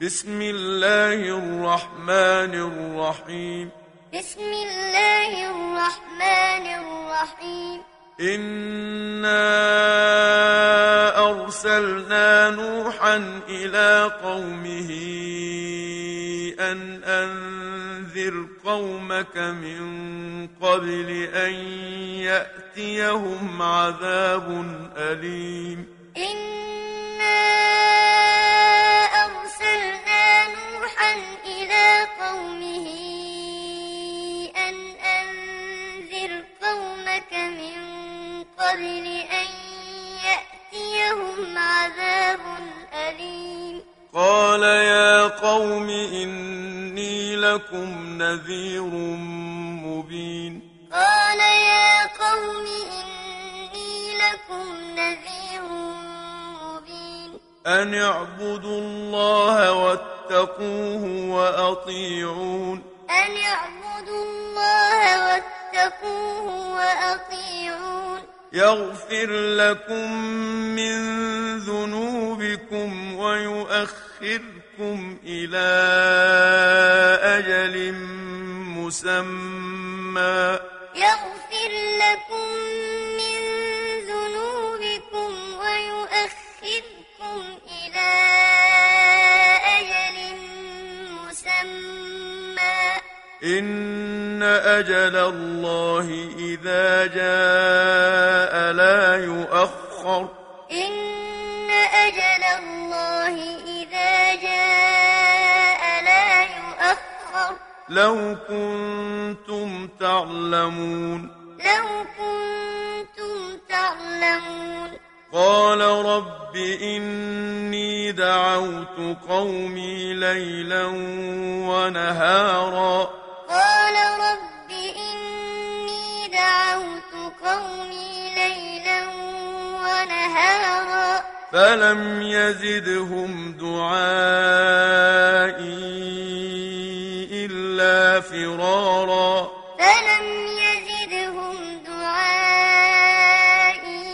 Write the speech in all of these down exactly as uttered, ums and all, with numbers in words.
بسم الله الرحمن الرحيم بسم الله الرحمن الرحيم إنا أرسلنا نوحا إلى قومه أن أنذر قومك من قبل أن يأتيهم عذاب أليم إنا أرسلنا نوحا إلى قومه أن أنذر قومك من قبل أن يأتيهم عذاب أليم قال يا قوم إني لكم نذير مبين قال يا قوم إني لكم نذير مبين أن اعبدوا الله واتقوه وأطيعون أن اعبدوا الله واتقوه وأطيعون يغفر لكم من ذنوبكم ويؤخركم إلى أجل مسمى يغفر لكم من ذنوبكم ويؤخركم إلى أجل مسمى إن أجل الله إذا جاء لا يؤخر إن أجل الله إذا جاء لا يؤخر لو كنتم تعلمون لو كنتم تعلمون قال رب إني دعوت قومي ليلا ونهارا قال رب إني دعوت قومي ليلا ونهارا فلم يزدهم دعائي إلا فرارا فلم يزدهم دعائي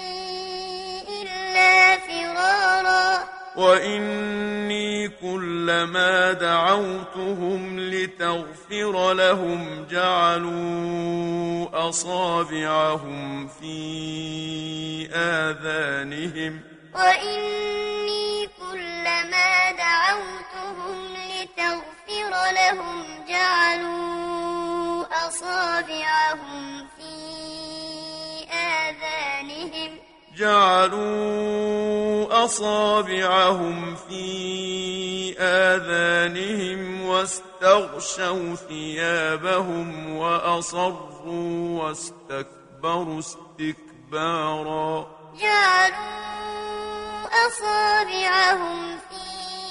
إلا فرارا وإني كلما دعوتهم لتغفر لهم جعلوا أصابعهم في آذانهم وإني كلما دعوتهم لتغفر لهم جعلوا أصابعهم في آذانهم جعلوا أصابعهم في آذانهم واستغشوا ثيابهم وأصروا واستكبروا استكبارا جعلوا أصابعهم في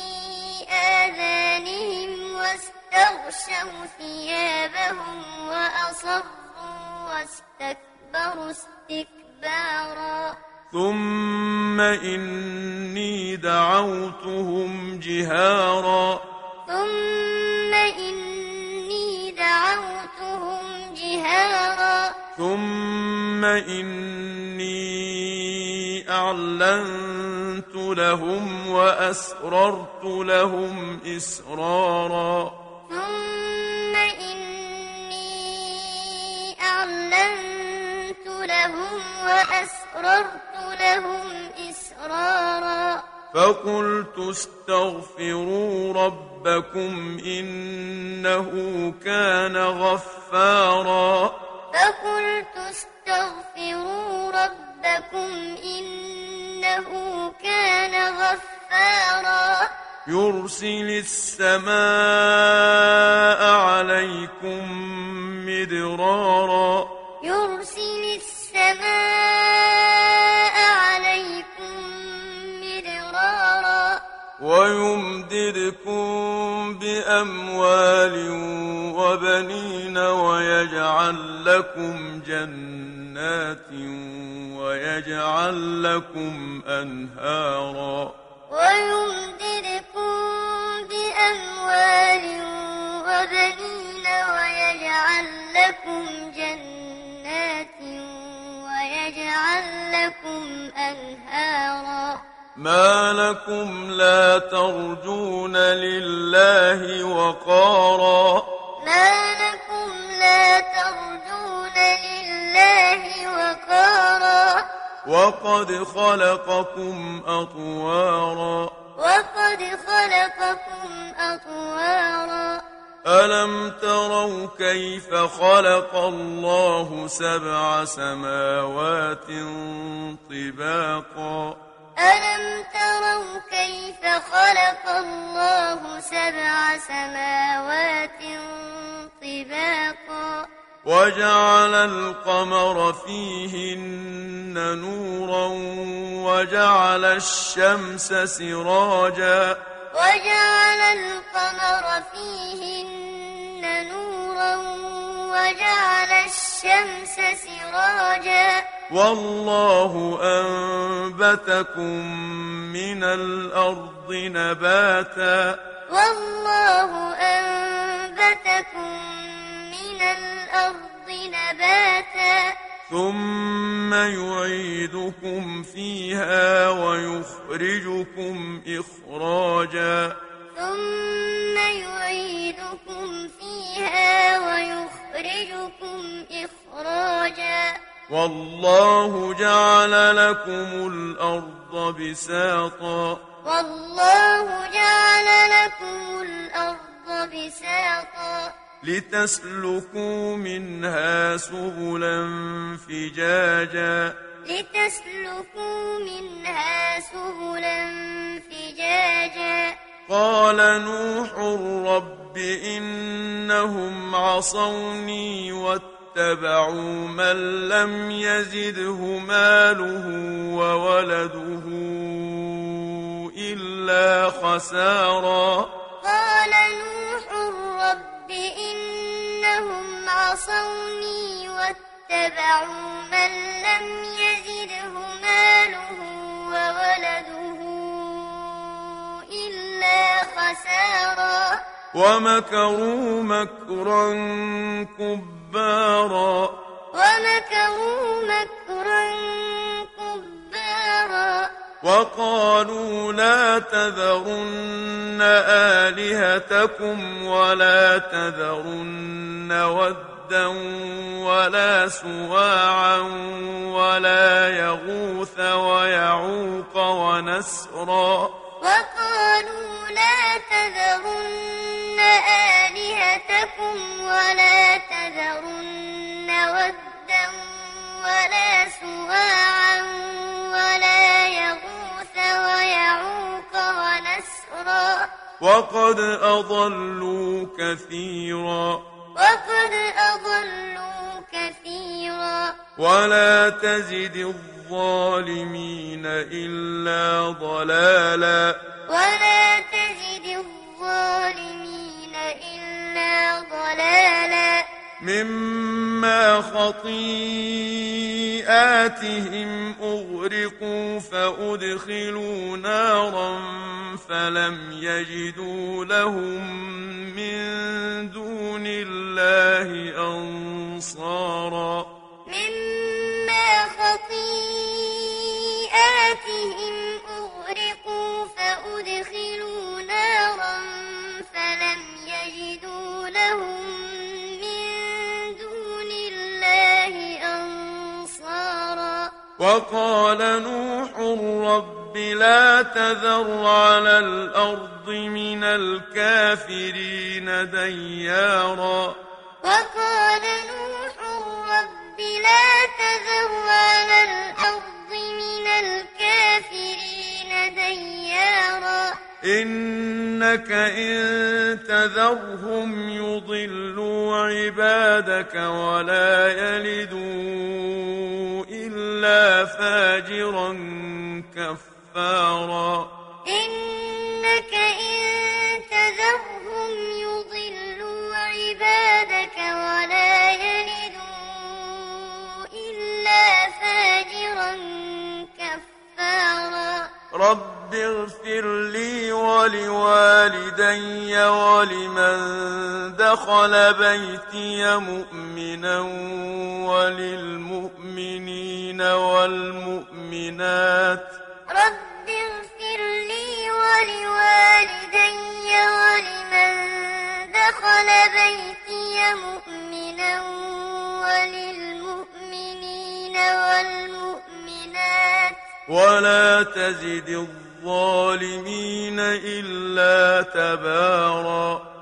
آذانهم واستغشوا ثيابهم وأصروا واستكبروا استكبارا ثم إني دعوتهم جهارا ثم إني دعوتهم جهارا ثم إني أعلنت لهم وأسررت لهم إسرارا ثم إني أعلنت لهم وأسررت لهم إسرارا فقلت استغفروا ربكم إنه كان غفارا فقلت استغفروا ربكم إنه كان غفارا يرسل السماء عليكم مدرارا يرسل السماء عليكم مدرارا ويمددكم بأموال وبنين ويجعل لكم جنات ويجعل لكم أنهارا ويمددكم بأموال وبنين ويجعل لكم جنات ويجعل لكم أنهارا ما لكم لا ترجون لله وقارا ما لكم لا ترجون لله وقارا وقد خلقكم أطوارا وقد خلقكم أطوارا ألم تروا كيف خلق الله سبع سماوات طباقا ألم تروا كيف خلق الله سبع سماوات طباقا وجعل القمر فيهن نورا وجعل الشمس سراجا وجعل القمر فيهن نورا وجعل الشمس سراجا والله أنبتكم من الأرض نباتا والله أنبتكم من الأرض نباتا ثم يعيدكم فيها ويخرجكم إخراجا ثم يعيدكم فيها ويخرجكم إخراجا والله جعل لكم الأرض بساطا والله جعل لكم الأرض بساطا لتسلكوا منها سبلا فجاجا لتسلكوا منها سبلا فجاجا قال نوح رب إنهم عصوني واتبعوا من لم يزده ماله وولده إلا خسارا قال نوح رب إنهم عصوني واتبعوا من لم يزده ماله وولده إلا خسارا ومكروا مكرا كبارا ومكروا مكرا كبارا وقالوا لا تذرن آلهتكم ولا تذرن ودا ولا سواعا ولا يغوث ويعوق ونسرا وقالوا لا تذرن آلهتكم ولا تذرن ودا ولا سواعا ولا يغوث ويعوق ونسرا وقد أضلوا كثيرا وقد أضلوا كثيرا ولا تزد الظالمين إلا ضلالا ولا تزد الظالمين إلا ضلالا مما خطيئاتهم أغرقوا فأدخلوا نارا فلم يجدوا لهم من دون الله أنصارا مما خطيئاتهم أغرقوا فأدخلوا نارا فلم يجدوا لهم من دون الله أنصارا وقال نوح رب لا تذر على الأرض من الكافرين ديارا وقال نوح رب لا تذر على الأرض من الكافرين ديارا إنك إن تذرهم يضلوا عبادك ولا يلدوا إلا فاجرا كفارا إنك إن تذرهم يضلوا عبادك ولا يلدوا إلا فاجرا كفارا رب اغفر لي ولوالدي ولمن دخل بيتي مؤمنا وللمؤمنين والمؤمنات رب اغفر ولوالدي ولمن دخل بيتي مؤمنا وللمؤمنين والمؤمنات ولا تزد الظالمين إلا تبارا